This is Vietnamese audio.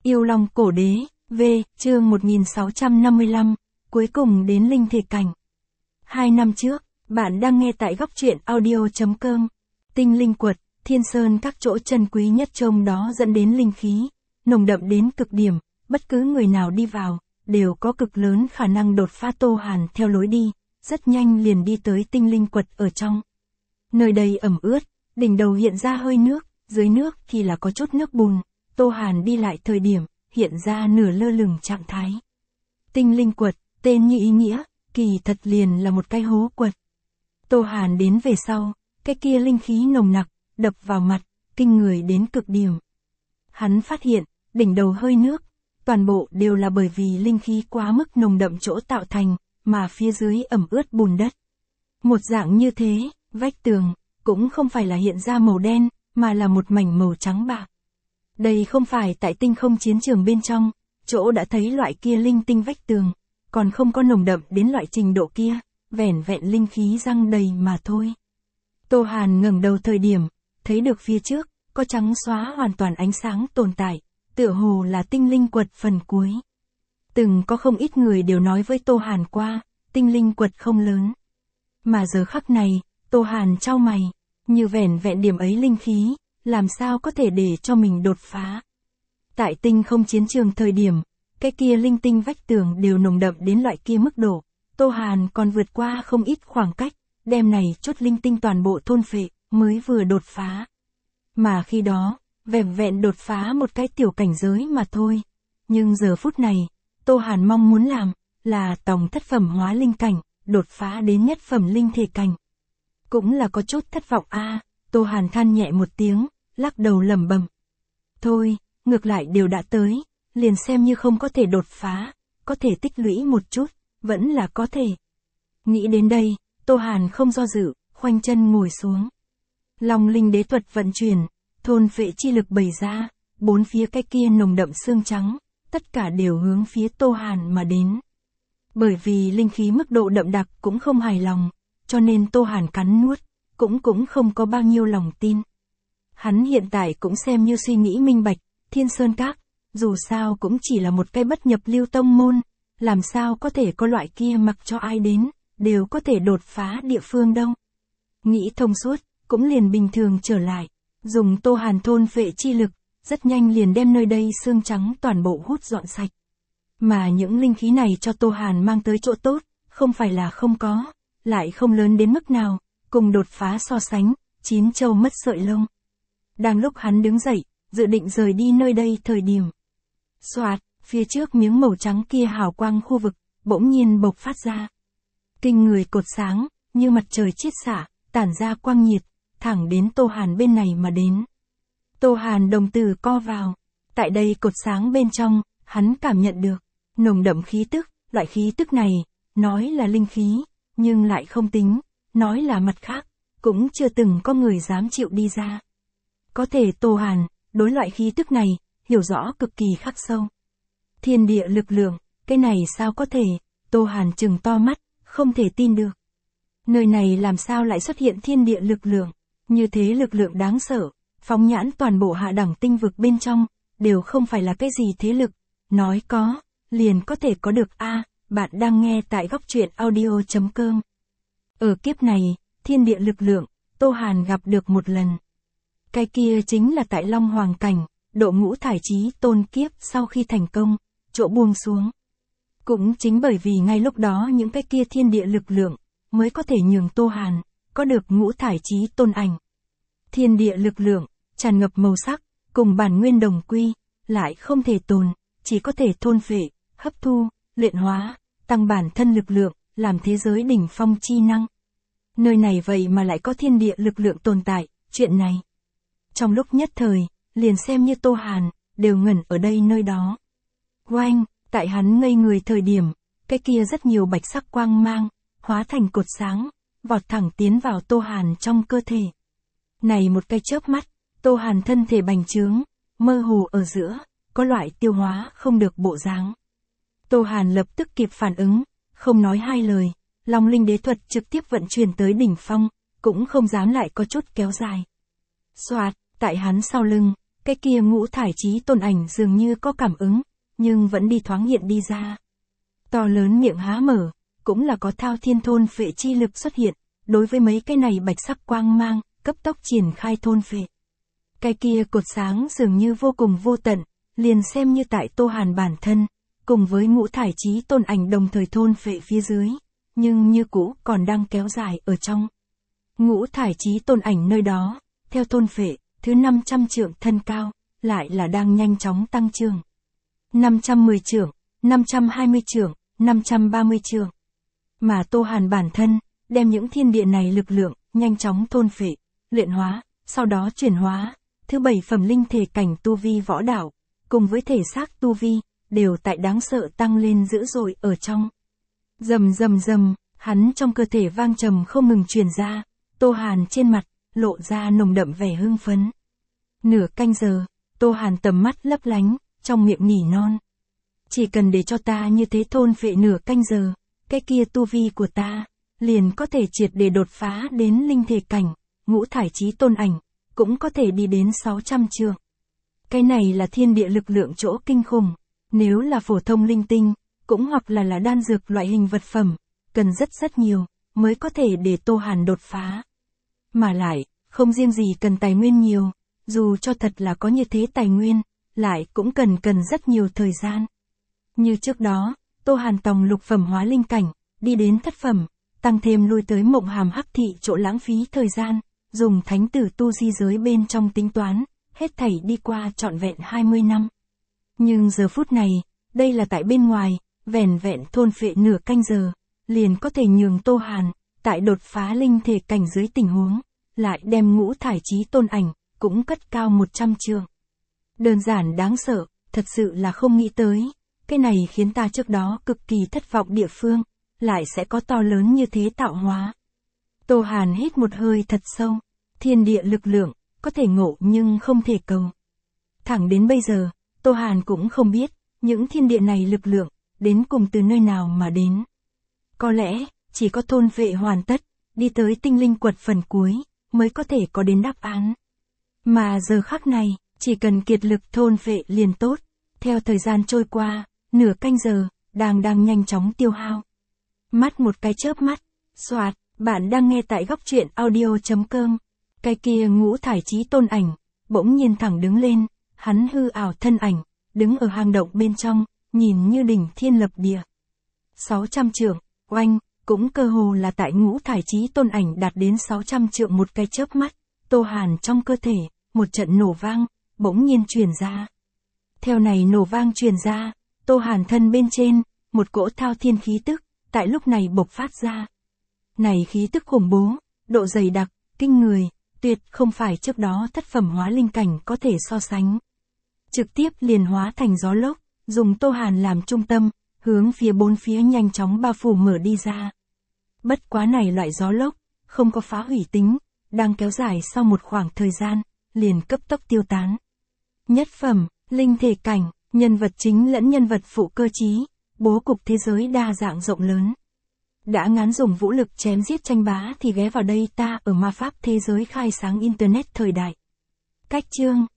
Yêu Long Cổ Đế, V, chương 1655, cuối cùng đến linh thể cảnh. 2 năm trước, bạn đang nghe tại góc truyện audio.com. Tinh linh quật, Thiên Sơn các chỗ chân quý nhất trong đó dẫn đến linh khí, nồng đậm đến cực điểm, bất cứ người nào đi vào, đều có cực lớn khả năng đột phá. Tô Hàn theo lối đi, rất nhanh liền đi tới tinh linh quật ở trong. Nơi đây ẩm ướt, đỉnh đầu hiện ra hơi nước, dưới nước thì là có chút nước bùn. Tô Hàn đi lại thời điểm, hiện ra nửa lơ lửng trạng thái. Tinh linh quật, tên như ý nghĩa, kỳ thật liền là một cái hố quật. Tô Hàn đến về sau, cái kia linh khí nồng nặc, đập vào mặt, kinh người đến cực điểm. Hắn phát hiện, đỉnh đầu hơi nước, toàn bộ đều là bởi vì linh khí quá mức nồng đậm chỗ tạo thành, mà phía dưới ẩm ướt bùn đất. Một dạng như thế, vách tường, cũng không phải là hiện ra màu đen, mà là một mảnh màu trắng bạc. Đây không phải tại tinh không chiến trường bên trong, chỗ đã thấy loại kia linh tinh vách tường, còn không có nồng đậm đến loại trình độ kia, vẻn vẹn linh khí răng đầy mà thôi. Tô Hàn ngẩng đầu thời điểm, thấy được phía trước, có trắng xóa hoàn toàn ánh sáng tồn tại, tựa hồ là tinh linh quật phần cuối. Từng có không ít người đều nói với Tô Hàn qua, tinh linh quật không lớn. Mà giờ khắc này, Tô Hàn chau mày, như vẻn vẹn điểm ấy linh khí, làm sao có thể để cho mình đột phá. Tại tinh không chiến trường thời điểm, cái kia linh tinh vách tường đều nồng đậm đến loại kia mức độ, Tô Hàn còn vượt qua không ít khoảng cách, đem này chút linh tinh toàn bộ thôn phệ, mới vừa đột phá. Mà khi đó, vẻn vẹn đột phá một cái tiểu cảnh giới mà thôi. Nhưng giờ phút này, Tô Hàn mong muốn làm, là tổng thất phẩm hóa linh cảnh, đột phá đến nhất phẩm linh thể cảnh. Cũng là có chút thất vọng a. Tô Hàn than nhẹ một tiếng, lắc đầu lẩm bẩm. Thôi, ngược lại đều đã tới, liền xem như không có thể đột phá, có thể tích lũy một chút, vẫn là có thể. Nghĩ đến đây, Tô Hàn không do dự, khoanh chân ngồi xuống. Long linh đế thuật vận chuyển, thôn phệ chi lực bày ra, bốn phía cái kia nồng đậm xương trắng, tất cả đều hướng phía Tô Hàn mà đến. Bởi vì linh khí mức độ đậm đặc cũng không hài lòng, cho nên Tô Hàn cắn nuốt, cũng không có bao nhiêu lòng tin. Hắn hiện tại cũng xem như suy nghĩ minh bạch, Thiên Sơn Các, dù sao cũng chỉ là một cái bất nhập lưu tông môn, làm sao có thể có loại kia mặc cho ai đến, đều có thể đột phá địa phương đâu. Nghĩ thông suốt, cũng liền bình thường trở lại, dùng Tô Hàn thôn phệ chi lực, rất nhanh liền đem nơi đây xương trắng toàn bộ hút dọn sạch. Mà những linh khí này cho Tô Hàn mang tới chỗ tốt, không phải là không có, lại không lớn đến mức nào, cùng đột phá so sánh, 9 châu mất sợi lông. Đang lúc hắn đứng dậy, dự định rời đi nơi đây thời điểm. Xoạt, phía trước miếng màu trắng kia hào quang khu vực, bỗng nhiên bộc phát ra. Kinh người cột sáng, như mặt trời chiết xạ, tản ra quang nhiệt, thẳng đến Tô Hàn bên này mà đến. Tô Hàn đồng tử co vào, tại đây cột sáng bên trong, hắn cảm nhận được, nồng đậm khí tức, loại khí tức này, nói là linh khí, nhưng lại không tính, nói là mặt khác, cũng chưa từng có người dám chịu đi ra. Có thể Tô Hàn, đối loại khí tức này, hiểu rõ cực kỳ khắc sâu. Thiên địa lực lượng, cái này sao có thể, Tô Hàn trừng to mắt, không thể tin được. Nơi này làm sao lại xuất hiện thiên địa lực lượng, như thế lực lượng đáng sợ, phóng nhãn toàn bộ hạ đẳng tinh vực bên trong, đều không phải là cái gì thế lực, nói có, liền có thể có được a. Bạn đang nghe tại góc truyện audio.com. Ở kiếp này, thiên địa lực lượng, Tô Hàn gặp được một lần. Cái kia chính là tại Long Hoàng Cảnh, độ ngũ thải chí tôn kiếp sau khi thành công, chỗ buông xuống. Cũng chính bởi vì ngay lúc đó những cái kia thiên địa lực lượng, mới có thể nhường Tô Hàn, có được ngũ thải chí tôn ảnh. Thiên địa lực lượng, tràn ngập màu sắc, cùng bản nguyên đồng quy, lại không thể tồn, chỉ có thể thôn phệ, hấp thu, luyện hóa, tăng bản thân lực lượng, làm thế giới đỉnh phong chi năng. Nơi này vậy mà lại có thiên địa lực lượng tồn tại, chuyện này. Trong lúc nhất thời, liền xem như Tô Hàn, đều ngẩn ở đây nơi đó. Oanh, tại hắn ngây người thời điểm, cái kia rất nhiều bạch sắc quang mang, hóa thành cột sáng, vọt thẳng tiến vào Tô Hàn trong cơ thể. Này một cái chớp mắt, Tô Hàn thân thể bành trướng, mơ hồ ở giữa, có loại tiêu hóa không được bộ dáng. Tô Hàn lập tức kịp phản ứng, không nói hai lời, Long linh đế thuật trực tiếp vận chuyển tới đỉnh phong, cũng không dám lại có chút kéo dài. Xoạt, tại hắn sau lưng, cái kia ngũ thải chí tôn ảnh dường như có cảm ứng, nhưng vẫn đi thoáng hiện đi ra. To lớn miệng há mở, cũng là có thao thiên thôn phệ chi lực xuất hiện, đối với mấy cái này bạch sắc quang mang, cấp tốc triển khai thôn phệ. Cái kia cột sáng dường như vô cùng vô tận, liền xem như tại Tô Hàn bản thân, cùng với ngũ thải chí tôn ảnh đồng thời thôn phệ phía dưới, nhưng như cũ còn đang kéo dài ở trong. Ngũ thải chí tôn ảnh nơi đó, theo thôn phệ, thứ 500 trượng thân cao, lại là đang nhanh chóng tăng trưởng. 510 trượng, 520 trượng, 530 trượng. Mà Tô Hàn bản thân, đem những thiên địa này lực lượng, nhanh chóng thôn phệ, luyện hóa, sau đó chuyển hóa, thứ 7 phẩm linh thể cảnh tu vi võ đạo, cùng với thể xác tu vi, đều tại đáng sợ tăng lên dữ dội ở trong. Rầm rầm rầm, hắn trong cơ thể vang trầm không ngừng truyền ra, Tô Hàn trên mặt, lộ ra nồng đậm vẻ hưng phấn. Nửa canh giờ, Tô Hàn tầm mắt lấp lánh, trong miệng nỉ non. Chỉ cần để cho ta như thế thôn phệ nửa canh giờ, cái kia tu vi của ta, liền có thể triệt để đột phá đến linh thể cảnh, ngũ thải chí tôn ảnh, cũng có thể đi đến 600 trượng. Cái này là thiên địa lực lượng chỗ kinh khủng, nếu là phổ thông linh tinh, cũng hoặc là đan dược loại hình vật phẩm, cần rất nhiều, mới có thể để Tô Hàn đột phá. Mà lại, không riêng gì cần tài nguyên nhiều, dù cho thật là có như thế tài nguyên, lại cũng cần rất nhiều thời gian. Như trước đó, Tô Hàn tòng lục phẩm hóa linh cảnh, đi đến thất phẩm, tăng thêm lui tới Mộng Hàm Hắc Thị chỗ lãng phí thời gian, dùng thánh tử tu di giới bên trong tính toán, hết thảy đi qua trọn vẹn 20 năm. Nhưng giờ phút này, đây là tại bên ngoài, vẻn vẹn thôn phệ nửa canh giờ, liền có thể nhường Tô Hàn, tại đột phá linh thể cảnh dưới tình huống, lại đem ngũ thải chí tôn ảnh, cũng cất cao 100 trượng. Đơn giản đáng sợ, thật sự là không nghĩ tới, cái này khiến ta trước đó cực kỳ thất vọng địa phương, lại sẽ có to lớn như thế tạo hóa. Tô Hàn hít một hơi thật sâu, thiên địa lực lượng, có thể ngộ nhưng không thể cầu. Thẳng đến bây giờ, Tô Hàn cũng không biết, những thiên địa này lực lượng, đến cùng từ nơi nào mà đến. Có lẽ, chỉ có thôn vệ hoàn tất, đi tới tinh linh quật phần cuối, mới có thể có đến đáp án. Mà giờ khắc này, chỉ cần kiệt lực thôn vệ liền tốt, theo thời gian trôi qua, nửa canh giờ, đang nhanh chóng tiêu hao. Mắt một cái chớp mắt, xoạt, bạn đang nghe tại góc truyện audio.com. Cái kia ngũ thải chí tôn ảnh, bỗng nhiên thẳng đứng lên, hắn hư ảo thân ảnh, đứng ở hang động bên trong, nhìn như đỉnh thiên lập địa. 600 trượng, oanh, cũng cơ hồ là tại ngũ thải chí tôn ảnh đạt đến 600 trượng một cái chớp mắt, Tô Hàn trong cơ thể, một trận nổ vang, bỗng nhiên truyền ra. Theo này nổ vang truyền ra, Tô Hàn thân bên trên, một cỗ thao thiên khí tức, tại lúc này bộc phát ra. Này khí tức khủng bố, độ dày đặc, kinh người, tuyệt không phải trước đó thất phẩm hóa linh cảnh có thể so sánh. Trực tiếp liền hóa thành gió lốc, dùng Tô Hàn làm trung tâm, hướng phía bốn phía nhanh chóng bao phủ mở đi ra. Bất quá này loại gió lốc, không có phá hủy tính, đang kéo dài sau một khoảng thời gian, liền cấp tốc tiêu tán. Nhất phẩm, linh thể cảnh, nhân vật chính lẫn nhân vật phụ cơ chí, bố cục thế giới đa dạng rộng lớn. Đã ngán dùng vũ lực chém giết tranh bá thì ghé vào đây ta ở ma pháp thế giới khai sáng internet thời đại. Cách chương